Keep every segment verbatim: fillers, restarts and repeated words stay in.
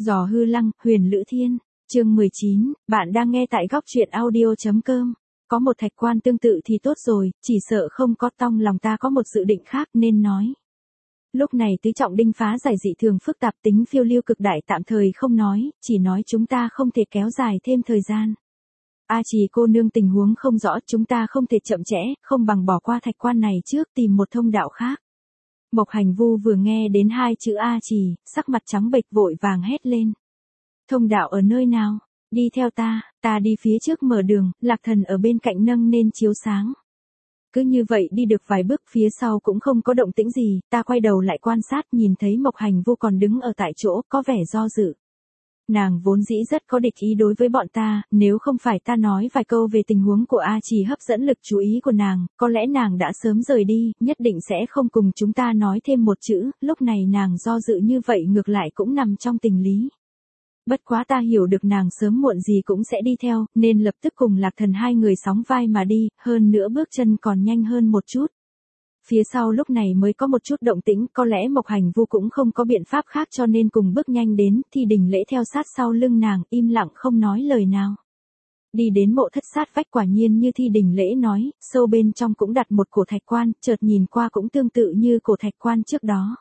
Giò hư lăng, Huyền Lữ Thiên, chương mười chín, bạn đang nghe tại góc truyện audio.com. Có một thạch quan tương tự thì tốt rồi, chỉ sợ không có, trong lòng ta có một dự định khác nên nói. Lúc này tứ trọng đinh phá giải dị thường phức tạp, tính phiêu lưu cực đại tạm thời không nói, chỉ nói chúng ta không thể kéo dài thêm thời gian. A Trì cô nương tình huống không rõ, chúng ta không thể chậm trễ, không bằng bỏ qua thạch quan này trước tìm một thông đạo khác. Mộc Hành Vu vừa nghe đến hai chữ A Trì, sắc mặt trắng bệch vội vàng hét lên. Thông đạo ở nơi nào? Đi theo ta, ta đi phía trước mở đường, Lạc Thần ở bên cạnh nâng nên chiếu sáng. Cứ như vậy đi được vài bước, phía sau cũng không có động tĩnh gì, ta quay đầu lại quan sát, nhìn thấy Mộc Hành Vu còn đứng ở tại chỗ, có vẻ do dự. Nàng vốn dĩ rất có địch ý đối với bọn ta, nếu không phải ta nói vài câu về tình huống của A Trì hấp dẫn lực chú ý của nàng, có lẽ nàng đã sớm rời đi, nhất định sẽ không cùng chúng ta nói thêm một chữ, lúc này nàng do dự như vậy ngược lại cũng nằm trong tình lý. Bất quá ta hiểu được nàng sớm muộn gì cũng sẽ đi theo, nên lập tức cùng Lạc Thần hai người sóng vai mà đi, hơn nữa bước chân còn nhanh hơn một chút. Phía sau lúc này mới có một chút động tĩnh, có lẽ Mộc Hành Vu cũng không có biện pháp khác cho nên cùng bước nhanh đến, Thi Đình Lễ theo sát sau lưng nàng, im lặng không nói lời nào. Đi đến mộ thất sát vách, quả nhiên như Thi Đình Lễ nói, sâu bên trong cũng đặt một cổ thạch quan, chợt nhìn qua cũng tương tự như cổ thạch quan trước đó.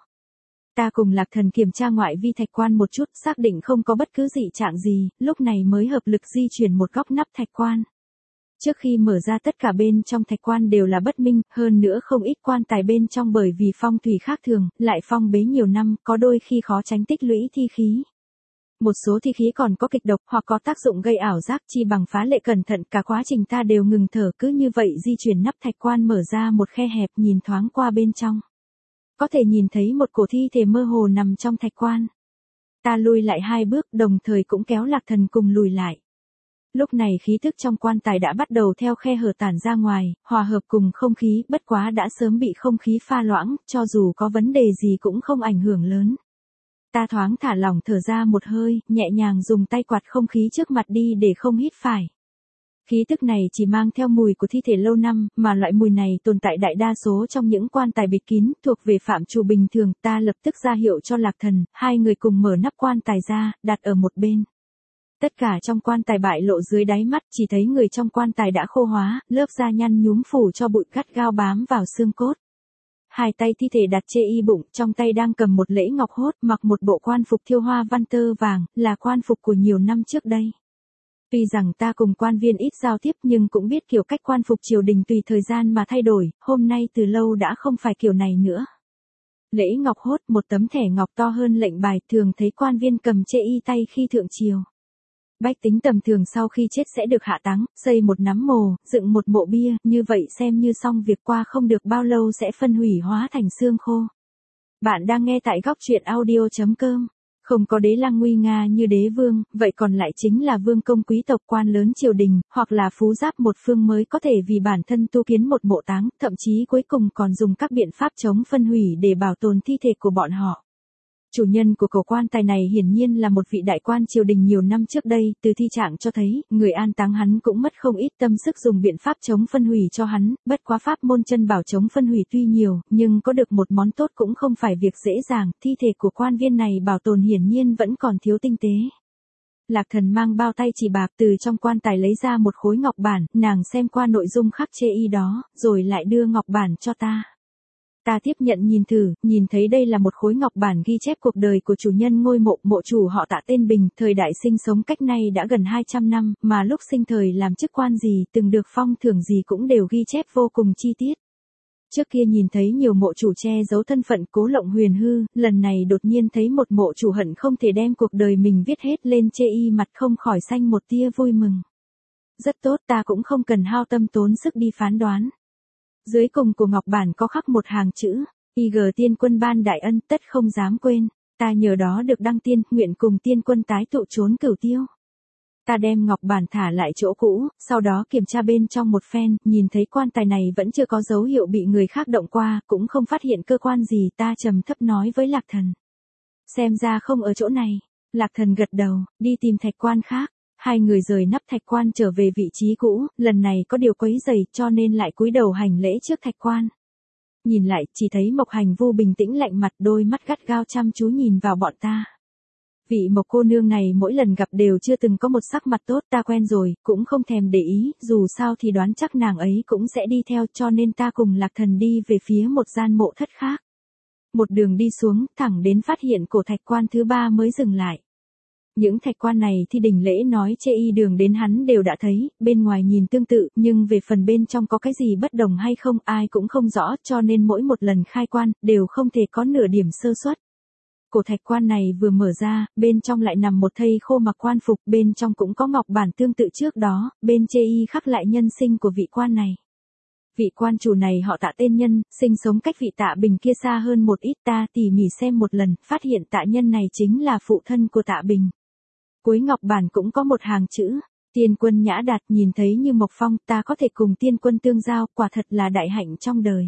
Ta cùng Lạc Thần kiểm tra ngoại vi thạch quan một chút, xác định không có bất cứ dị trạng gì, lúc này mới hợp lực di chuyển một góc nắp thạch quan. Trước khi mở ra tất cả bên trong thạch quan đều là bất minh, hơn nữa không ít quan tài bên trong bởi vì phong thủy khác thường, lại phong bế nhiều năm, có đôi khi khó tránh tích lũy thi khí. Một số thi khí còn có kịch độc hoặc có tác dụng gây ảo giác, chi bằng phá lệ cẩn thận, cả quá trình ta đều ngừng thở, cứ như vậy di chuyển nắp thạch quan, mở ra một khe hẹp, nhìn thoáng qua bên trong. Có thể nhìn thấy một cổ thi thể mơ hồ nằm trong thạch quan. Ta lùi lại hai bước, đồng thời cũng kéo Lạc Thần cùng lùi lại. Lúc này khí thức trong quan tài đã bắt đầu theo khe hở tản ra ngoài, hòa hợp cùng không khí, bất quá đã sớm bị không khí pha loãng, cho dù có vấn đề gì cũng không ảnh hưởng lớn. Ta thoáng thả lỏng thở ra một hơi, nhẹ nhàng dùng tay quạt không khí trước mặt đi để không hít phải. Khí tức này chỉ mang theo mùi của thi thể lâu năm, mà loại mùi này tồn tại đại đa số trong những quan tài bịt kín, thuộc về phạm trù bình thường. Ta lập tức ra hiệu cho Lạc Thần, hai người cùng mở nắp quan tài ra, đặt ở một bên. Tất cả trong quan tài bại lộ dưới đáy mắt, chỉ thấy người trong quan tài đã khô hóa, lớp da nhăn nhúm phủ cho bụi gắt gao bám vào xương cốt. Hai tay thi thể đặt chê y bụng, trong tay đang cầm một lễ ngọc hốt, mặc một bộ quan phục thiêu hoa văn tơ vàng, là quan phục của nhiều năm trước đây. Tuy rằng ta cùng quan viên ít giao tiếp nhưng cũng biết kiểu cách quan phục triều đình tùy thời gian mà thay đổi, hôm nay từ lâu đã không phải kiểu này nữa. Lễ ngọc hốt, một tấm thẻ ngọc to hơn lệnh bài, thường thấy quan viên cầm chê y tay khi thượng triều. Bách tính tầm thường sau khi chết sẽ được hạ táng, xây một nắm mồ, dựng một mộ bia, như vậy xem như xong việc, qua không được bao lâu sẽ phân hủy hóa thành xương khô. Bạn đang nghe tại góc truyện audio.com. Không có đế lăng nguy nga như đế vương, vậy còn lại chính là vương công quý tộc, quan lớn triều đình, hoặc là phú giáp một phương mới có thể vì bản thân tu kiến một mộ táng, thậm chí cuối cùng còn dùng các biện pháp chống phân hủy để bảo tồn thi thể của bọn họ. Chủ nhân của cổ quan tài này hiển nhiên là một vị đại quan triều đình nhiều năm trước đây, từ thi trạng cho thấy, người an táng hắn cũng mất không ít tâm sức dùng biện pháp chống phân hủy cho hắn, bất quá pháp môn chân bảo chống phân hủy tuy nhiều, nhưng có được một món tốt cũng không phải việc dễ dàng, thi thể của quan viên này bảo tồn hiển nhiên vẫn còn thiếu tinh tế. Lạc Thần mang bao tay chỉ bạc từ trong quan tài lấy ra một khối ngọc bản, nàng xem qua nội dung khắc chê y đó, rồi lại đưa ngọc bản cho ta. Ta tiếp nhận nhìn thử, nhìn thấy đây là một khối ngọc bản ghi chép cuộc đời của chủ nhân ngôi mộ, mộ chủ họ Tạ tên Bình, thời đại sinh sống cách nay đã gần hai trăm năm, mà lúc sinh thời làm chức quan gì, từng được phong thưởng gì cũng đều ghi chép vô cùng chi tiết. Trước kia nhìn thấy nhiều mộ chủ che giấu thân phận cố lộng huyền hư, lần này đột nhiên thấy một mộ chủ hận không thể đem cuộc đời mình viết hết lên chê y, mặt không khỏi xanh một tia vui mừng. Rất tốt, ta cũng không cần hao tâm tốn sức đi phán đoán. Dưới cùng của ngọc bản có khắc một hàng chữ, Y G tiên quân ban đại ân, tất không dám quên, ta nhờ đó được đăng tiên, nguyện cùng tiên quân tái tụ trốn cửu tiêu. Ta đem ngọc bản thả lại chỗ cũ, sau đó kiểm tra bên trong một phen, nhìn thấy quan tài này vẫn chưa có dấu hiệu bị người khác động qua, cũng không phát hiện cơ quan gì, ta trầm thấp nói với Lạc Thần. Xem ra không ở chỗ này. Lạc Thần gật đầu, đi tìm thạch quan khác. Hai người rời nắp thạch quan trở về vị trí cũ, lần này có điều quấy rầy cho nên lại cúi đầu hành lễ trước thạch quan. Nhìn lại, chỉ thấy Mộc Hành Vu bình tĩnh lạnh mặt, đôi mắt gắt gao chăm chú nhìn vào bọn ta. Vị Mộc cô nương này mỗi lần gặp đều chưa từng có một sắc mặt tốt, ta quen rồi, cũng không thèm để ý, dù sao thì đoán chắc nàng ấy cũng sẽ đi theo, cho nên ta cùng Lạc Thần đi về phía một gian mộ thất khác. Một đường đi xuống, thẳng đến phát hiện cổ thạch quan thứ ba mới dừng lại. Những thạch quan này thì Đình Lễ nói chê y đường đến hắn đều đã thấy, bên ngoài nhìn tương tự, nhưng về phần bên trong có cái gì bất đồng hay không ai cũng không rõ, cho nên mỗi một lần khai quan, đều không thể có nửa điểm sơ suất. Cổ thạch quan này vừa mở ra, bên trong lại nằm một thây khô mặc quan phục, bên trong cũng có ngọc bản tương tự trước đó, bên chê y khắc lại nhân sinh của vị quan này. Vị quan chủ này họ Tạ tên nhân, sinh sống cách vị Tạ Bình kia xa hơn một ít, ta tỉ mỉ xem một lần, phát hiện Tạ nhân này chính là phụ thân của Tạ Bình. Cuối ngọc bản cũng có một hàng chữ, tiên quân nhã đạt, nhìn thấy như Mộc Phong, ta có thể cùng tiên quân tương giao, quả thật là đại hạnh trong đời.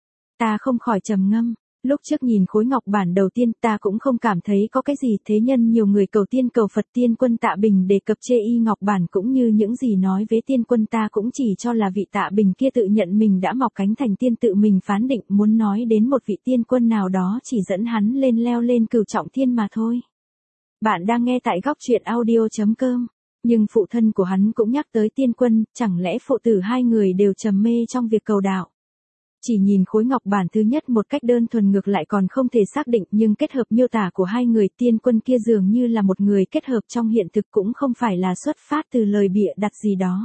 Ta không khỏi trầm ngâm. Lúc trước nhìn khối ngọc bản đầu tiên ta cũng không cảm thấy có cái gì, thế nhân nhiều người cầu tiên cầu Phật, tiên quân Tạ Bình đề cập chê y ngọc bản cũng như những gì nói với tiên quân, ta cũng chỉ cho là vị Tạ Bình kia tự nhận mình đã mọc cánh thành tiên, tự mình phán định muốn nói đến một vị tiên quân nào đó chỉ dẫn hắn lên leo lên cửu trọng thiên mà thôi. Bạn đang nghe tại góc truyện audio chấm com, nhưng phụ thân của hắn cũng nhắc tới tiên quân, chẳng lẽ phụ tử hai người đều trầm mê trong việc cầu đạo. Chỉ nhìn khối ngọc bản thứ nhất một cách đơn thuần ngược lại còn không thể xác định, nhưng kết hợp miêu tả của hai người tiên quân kia dường như là một người kết hợp trong hiện thực, cũng không phải là xuất phát từ lời bịa đặt gì đó.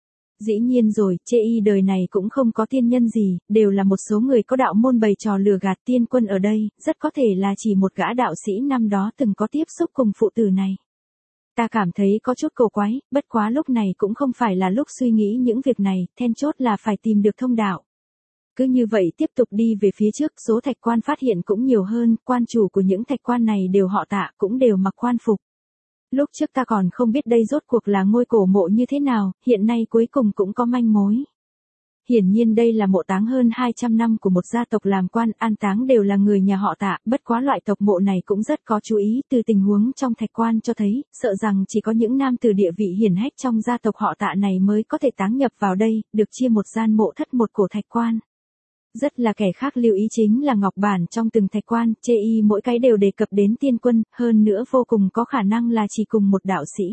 Dĩ nhiên rồi, chê y đời này cũng không có tiên nhân gì, đều là một số người có đạo môn bày trò lừa gạt, tiên quân ở đây, rất có thể là chỉ một gã đạo sĩ năm đó từng có tiếp xúc cùng phụ tử này. Ta cảm thấy có chút cầu quái, bất quá lúc này cũng không phải là lúc suy nghĩ những việc này, then chốt là phải tìm được thông đạo. Cứ như vậy tiếp tục đi về phía trước, số thạch quan phát hiện cũng nhiều hơn, quan chủ của những thạch quan này đều họ Tạ, cũng đều mặc quan phục. Lúc trước ta còn không biết đây rốt cuộc là ngôi cổ mộ như thế nào, hiện nay cuối cùng cũng có manh mối. Hiển nhiên đây là mộ táng hơn hai trăm năm của một gia tộc làm quan, an táng đều là người nhà họ Tạ, bất quá loại tộc mộ này cũng rất có chú ý, từ tình huống trong thạch quan cho thấy, sợ rằng chỉ có những nam tử địa vị hiển hách trong gia tộc họ Tạ này mới có thể táng nhập vào đây, được chia một gian mộ thất một cổ thạch quan. Rất là kẻ khác lưu ý chính là ngọc bản trong từng thạch quan, chê y mỗi cái đều đề cập đến tiên quân, hơn nữa vô cùng có khả năng là chỉ cùng một đạo sĩ.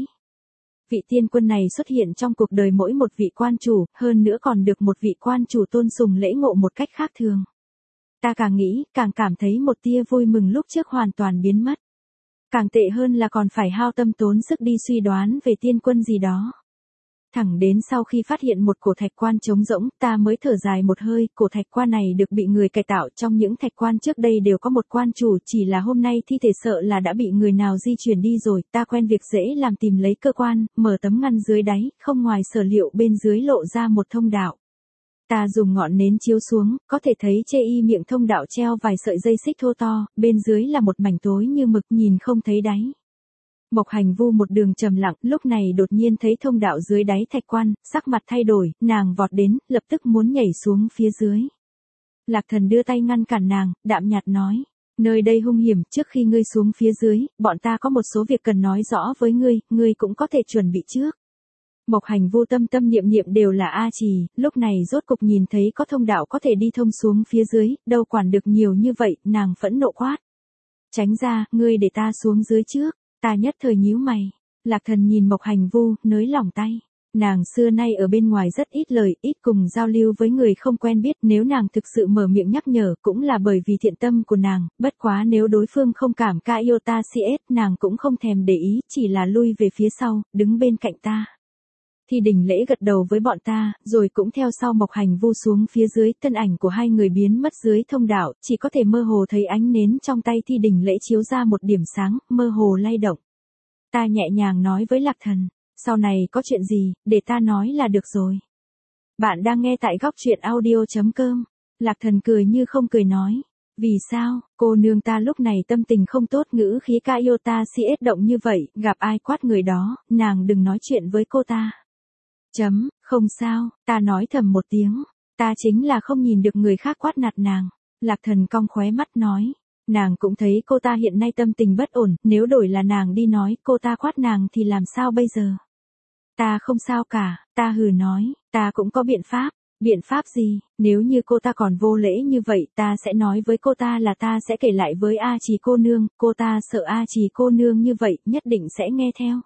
Vị tiên quân này xuất hiện trong cuộc đời mỗi một vị quan chủ, hơn nữa còn được một vị quan chủ tôn sùng lễ ngộ một cách khác thường. Ta càng nghĩ, càng cảm thấy một tia vui mừng lúc trước hoàn toàn biến mất. Càng tệ hơn là còn phải hao tâm tốn sức đi suy đoán về tiên quân gì đó. Thẳng đến sau khi phát hiện một cổ thạch quan trống rỗng, ta mới thở dài một hơi, cổ thạch quan này được bị người cải tạo, trong những thạch quan trước đây đều có một quan chủ, chỉ là hôm nay thi thể sợ là đã bị người nào di chuyển đi rồi, ta quen việc dễ làm tìm lấy cơ quan, mở tấm ngăn dưới đáy, không ngoài sở liệu bên dưới lộ ra một thông đạo. Ta dùng ngọn nến chiếu xuống, có thể thấy chê y miệng thông đạo treo vài sợi dây xích thô to, bên dưới là một mảnh tối như mực nhìn không thấy đáy. Mộc Hành Vu một đường trầm lặng, lúc này đột nhiên thấy thông đạo dưới đáy thạch quan, sắc mặt thay đổi, nàng vọt đến, lập tức muốn nhảy xuống phía dưới. Lạc Thần đưa tay ngăn cản nàng, đạm nhạt nói, nơi đây hung hiểm, trước khi ngươi xuống phía dưới, bọn ta có một số việc cần nói rõ với ngươi, ngươi cũng có thể chuẩn bị trước. Mộc Hành Vu tâm tâm niệm niệm đều là A Trì, lúc này rốt cục nhìn thấy có thông đạo có thể đi thông xuống phía dưới, đâu quản được nhiều như vậy, nàng phẫn nộ quát. Tránh ra, ngươi để ta xuống dưới trước. Ta nhất thời nhíu mày. Lạc Thần nhìn Mộc Hành Vu, nới lỏng tay. Nàng xưa nay ở bên ngoài rất ít lời, ít cùng giao lưu với người không quen biết, nếu nàng thực sự mở miệng nhắc nhở cũng là bởi vì thiện tâm của nàng, bất quá nếu đối phương không cảm ca yêu ta si ết, nàng cũng không thèm để ý, chỉ là lui về phía sau, đứng bên cạnh ta. Thi Đình Lễ gật đầu với bọn ta, rồi cũng theo sau Mộc Hành Vu xuống phía dưới, thân ảnh của hai người biến mất dưới thông đạo, chỉ có thể mơ hồ thấy ánh nến trong tay Thi Đình Lễ chiếu ra một điểm sáng, mơ hồ lay động. Ta nhẹ nhàng nói với Lạc Thần, sau này có chuyện gì, để ta nói là được rồi. Bạn đang nghe tại góc truyện audio chấm com. Lạc Thần cười như không cười nói, vì sao, cô nương ta lúc này tâm tình không tốt, ngữ khí ca yêu ta si ết động như vậy, gặp ai quát người đó, nàng đừng nói chuyện với cô ta. Chấm, không sao, ta nói thầm một tiếng, ta chính là không nhìn được người khác quát nạt nàng. Lạc Thần cong khóe mắt nói, nàng cũng thấy cô ta hiện nay tâm tình bất ổn, nếu đổi là nàng đi nói cô ta quát nàng thì làm sao bây giờ? Ta không sao cả, ta hừ nói, ta cũng có biện pháp. Biện pháp gì, nếu như cô ta còn vô lễ như vậy ta sẽ nói với cô ta là ta sẽ kể lại với A Trì cô nương, cô ta sợ A Trì cô nương như vậy nhất định sẽ nghe theo.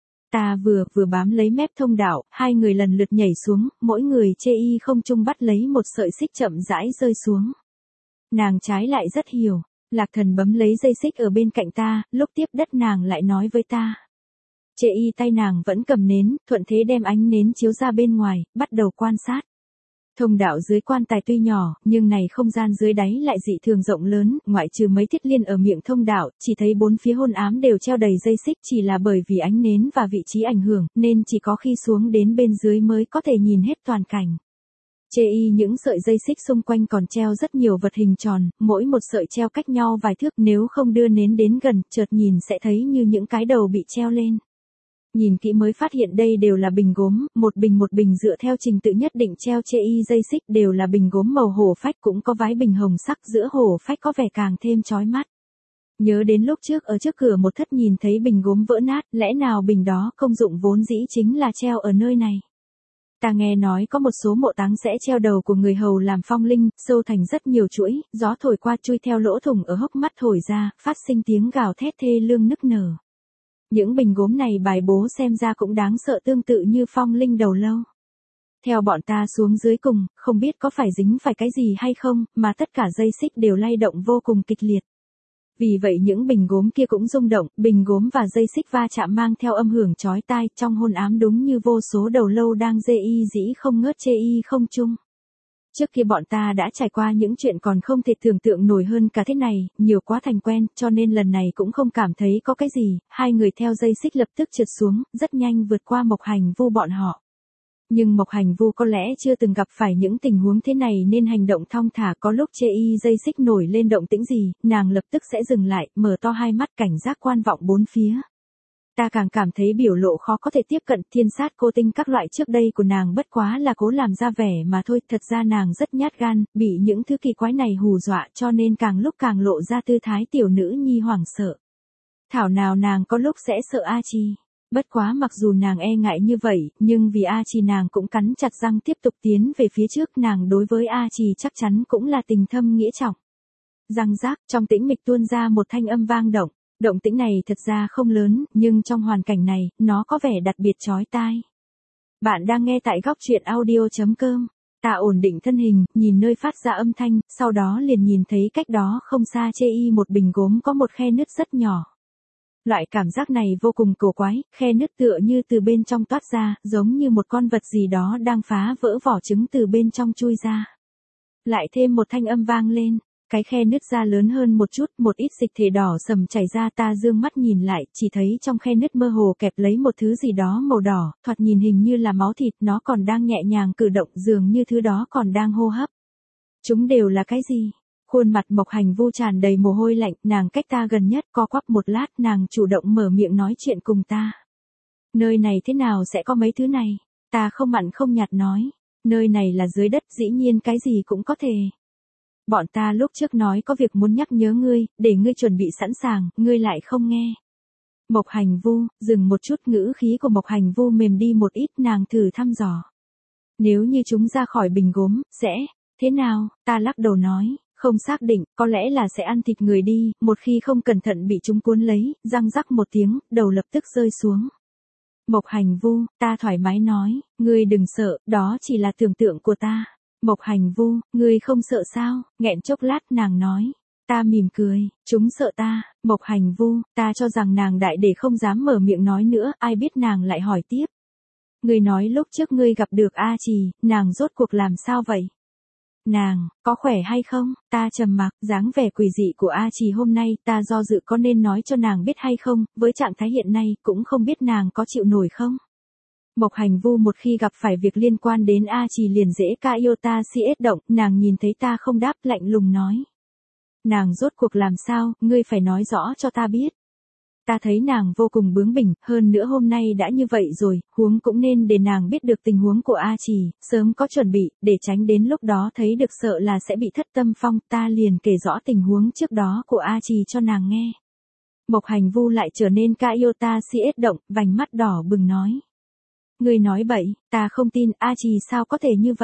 Ta vừa vừa bám lấy mép thông đạo, hai người lần lượt nhảy xuống, mỗi người chê y không trung bắt lấy một sợi xích chậm rãi rơi xuống. Nàng trái lại rất hiểu, Lạc Thần bấm lấy dây xích ở bên cạnh ta, lúc tiếp đất nàng lại nói với ta. Chê y tay nàng vẫn cầm nến, thuận thế đem ánh nến chiếu ra bên ngoài, bắt đầu quan sát. Thông đạo dưới quan tài tuy nhỏ, nhưng này không gian dưới đáy lại dị thường rộng lớn, ngoại trừ mấy thiết liên ở miệng thông đạo, chỉ thấy bốn phía hôn ám đều treo đầy dây xích, chỉ là bởi vì ánh nến và vị trí ảnh hưởng, nên chỉ có khi xuống đến bên dưới mới có thể nhìn hết toàn cảnh. Chê y những sợi dây xích xung quanh còn treo rất nhiều vật hình tròn, mỗi một sợi treo cách nhau vài thước, nếu không đưa nến đến gần, chợt nhìn sẽ thấy như những cái đầu bị treo lên. Nhìn kỹ mới phát hiện đây đều là bình gốm, một bình một bình dựa theo trình tự nhất định treo chê y dây xích, đều là bình gốm màu hổ phách, cũng có vái bình hồng sắc, giữa hổ phách có vẻ càng thêm chói mắt. Nhớ đến lúc trước ở trước cửa một thất nhìn thấy bình gốm vỡ nát, lẽ nào bình đó công dụng vốn dĩ chính là treo ở nơi này. Ta nghe nói có một số mộ táng sẽ treo đầu của người hầu làm phong linh, sâu thành rất nhiều chuỗi, gió thổi qua chui theo lỗ thủng ở hốc mắt thổi ra, phát sinh tiếng gào thét thê lương nức nở. Những bình gốm này bài bố xem ra cũng đáng sợ, tương tự như phong linh đầu lâu. Theo bọn ta xuống dưới cùng, không biết có phải dính phải cái gì hay không, mà tất cả dây xích đều lay động vô cùng kịch liệt. Vì vậy những bình gốm kia cũng rung động, bình gốm và dây xích va chạm mang theo âm hưởng chói tai, trong hôn ám đúng như vô số đầu lâu đang dê y dĩ không ngớt chê y không chung. Trước kia bọn ta đã trải qua những chuyện còn không thể tưởng tượng nổi hơn cả thế này, nhiều quá thành quen, cho nên lần này cũng không cảm thấy có cái gì, hai người theo dây xích lập tức trượt xuống, rất nhanh vượt qua Mộc Hành Vu bọn họ. Nhưng Mộc Hành Vu có lẽ chưa từng gặp phải những tình huống thế này nên hành động thong thả, có lúc chê y dây xích nổi lên động tĩnh gì, nàng lập tức sẽ dừng lại, mở to hai mắt cảnh giác quan vọng bốn phía. Ta càng cảm thấy biểu lộ khó có thể tiếp cận, thiên sát cô tinh các loại trước đây của nàng bất quá là cố làm ra vẻ mà thôi, thật ra nàng rất nhát gan, bị những thứ kỳ quái này hù dọa cho nên càng lúc càng lộ ra tư thái tiểu nữ nhi hoảng sợ. Thảo nào nàng có lúc sẽ sợ A Chi. Bất quá mặc dù nàng e ngại như vậy, nhưng vì A Chi nàng cũng cắn chặt răng tiếp tục tiến về phía trước, nàng đối với A Chi chắc chắn cũng là tình thâm nghĩa trọng. Răng rác, trong tĩnh mịch tuôn ra một thanh âm vang động. Động tĩnh này thật ra không lớn, nhưng trong hoàn cảnh này, nó có vẻ đặc biệt chói tai. Bạn đang nghe tại góc truyện audio chấm com. Ta ổn định thân hình, nhìn nơi phát ra âm thanh, sau đó liền nhìn thấy cách đó không xa chê y một bình gốm có một khe nứt rất nhỏ. Loại cảm giác này vô cùng cổ quái, khe nứt tựa như từ bên trong toát ra, giống như một con vật gì đó đang phá vỡ vỏ trứng từ bên trong chui ra. Lại thêm một thanh âm vang lên. Cái khe nứt ra lớn hơn một chút, một ít dịch thể đỏ sầm chảy ra, ta dương mắt nhìn lại, chỉ thấy trong khe nứt mơ hồ kẹp lấy một thứ gì đó màu đỏ, thoạt nhìn hình như là máu thịt, nó còn đang nhẹ nhàng cử động, dường như thứ đó còn đang hô hấp. Chúng đều là cái gì? Khuôn mặt Mộc Hành Vu tràn đầy mồ hôi lạnh, nàng cách ta gần nhất, co quắp một lát, nàng chủ động mở miệng nói chuyện cùng ta. Nơi này thế nào sẽ có mấy thứ này? Ta không mặn không nhạt nói, nơi này là dưới đất, dĩ nhiên cái gì cũng có thể. Bọn ta lúc trước nói có việc muốn nhắc nhớ ngươi, để ngươi chuẩn bị sẵn sàng, ngươi lại không nghe. Mộc Hành Vu, dừng một chút, ngữ khí của Mộc Hành Vu mềm đi một ít, nàng thử thăm dò. Nếu như chúng ra khỏi bình gốm, sẽ, thế nào, ta lắc đầu nói, không xác định, có lẽ là sẽ ăn thịt người đi, một khi không cẩn thận bị chúng cuốn lấy, răng rắc một tiếng, đầu lập tức rơi xuống. Mộc Hành Vu, ta thoải mái nói, ngươi đừng sợ, đó chỉ là tưởng tượng của ta. Mộc Hành Vu, ngươi không sợ sao? Nghẹn chốc lát nàng nói. Ta mỉm cười, chúng sợ ta. Mộc Hành Vu, ta cho rằng nàng đại để không dám mở miệng nói nữa, ai biết nàng lại hỏi tiếp. Ngươi nói lúc trước ngươi gặp được A Trì, nàng rốt cuộc làm sao vậy? Nàng, có khỏe hay không? Ta trầm mặc, dáng vẻ quỷ dị của A Trì hôm nay, ta do dự có nên nói cho nàng biết hay không, với trạng thái hiện nay, cũng không biết nàng có chịu nổi không? Mộc Hành Vu một khi gặp phải việc liên quan đến A Trì liền dễ ca yêu ta si ết động, nàng nhìn thấy ta không đáp, lạnh lùng nói. Nàng rốt cuộc làm sao, ngươi phải nói rõ cho ta biết. Ta thấy nàng vô cùng bướng bỉnh, hơn nữa hôm nay đã như vậy rồi, huống cũng nên để nàng biết được tình huống của A Trì, sớm có chuẩn bị, để tránh đến lúc đó thấy được sợ là sẽ bị thất tâm phong, ta liền kể rõ tình huống trước đó của A Trì cho nàng nghe. Mộc Hành Vu lại trở nên ca yêu ta si ết động, vành mắt đỏ bừng nói. Ngươi nói bậy, ta không tin, A Trì sao có thể như vậy?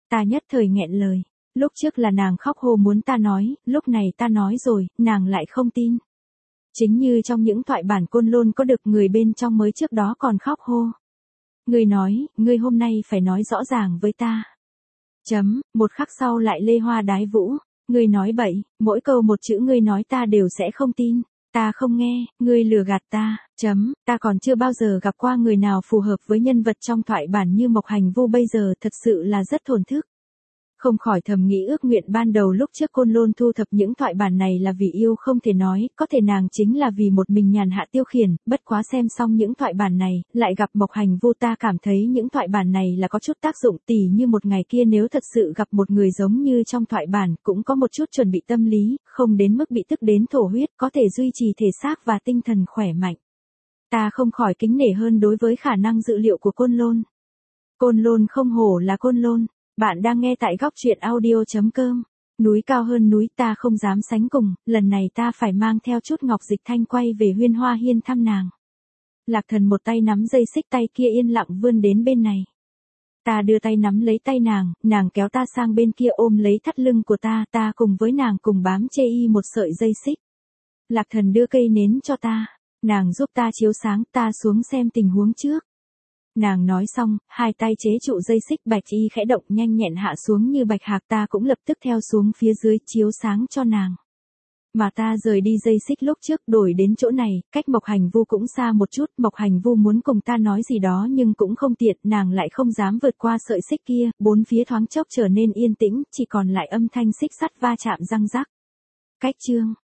Ta nhất thời nghẹn lời. Lúc trước là nàng khóc hô muốn ta nói, lúc này ta nói rồi, nàng lại không tin. Chính như trong những thoại bản Côn Lôn có được người bên trong mới trước đó còn khóc hô. Ngươi nói, ngươi hôm nay phải nói rõ ràng với ta. Chấm, một khắc sau lại lê hoa đái vũ. Ngươi nói bậy, mỗi câu một chữ ngươi nói ta đều sẽ không tin. Ta không nghe, ngươi lừa gạt ta. Chấm, ta còn chưa bao giờ gặp qua người nào phù hợp với nhân vật trong thoại bản như Mộc Hành Vu bây giờ, thật sự là rất thổn thức. Không khỏi thầm nghĩ ước nguyện ban đầu lúc trước Côn Lôn thu thập những thoại bản này là vì yêu không thể nói, có thể nàng chính là vì một mình nhàn hạ tiêu khiển, bất quá xem xong những thoại bản này, lại gặp Mộc Hành Vu ta cảm thấy những thoại bản này là có chút tác dụng, tỉ như một ngày kia nếu thật sự gặp một người giống như trong thoại bản, cũng có một chút chuẩn bị tâm lý, không đến mức bị tức đến thổ huyết, có thể duy trì thể xác và tinh thần khỏe mạnh. Ta không khỏi kính nể hơn đối với khả năng dự liệu của Côn Lôn. Côn Lôn không hổ là Côn Lôn. Bạn đang nghe tại góc truyện audio chấm com. Núi cao hơn núi ta không dám sánh cùng, lần này ta phải mang theo chút Ngọc Dịch Thanh quay về Huyên Hoa Hiên thăm nàng. Lạc Thần một tay nắm dây xích, tay kia yên lặng vươn đến bên này. Ta đưa tay nắm lấy tay nàng, nàng kéo ta sang bên kia ôm lấy thắt lưng của ta, ta cùng với nàng cùng bám chê y một sợi dây xích. Lạc Thần đưa cây nến cho ta, nàng giúp ta chiếu sáng, ta xuống xem tình huống trước. Nàng nói xong, hai tay chế trụ dây xích, bạch y khẽ động nhanh nhẹn hạ xuống như bạch hạc, ta cũng lập tức theo xuống phía dưới chiếu sáng cho nàng. Mà ta rời đi dây xích lúc trước đổi đến chỗ này, cách Mộc Hành Vu cũng xa một chút, Mộc Hành Vu muốn cùng ta nói gì đó nhưng cũng không tiện, nàng lại không dám vượt qua sợi xích kia, bốn phía thoáng chốc trở nên yên tĩnh, chỉ còn lại âm thanh xích sắt va chạm răng rắc. Cách chương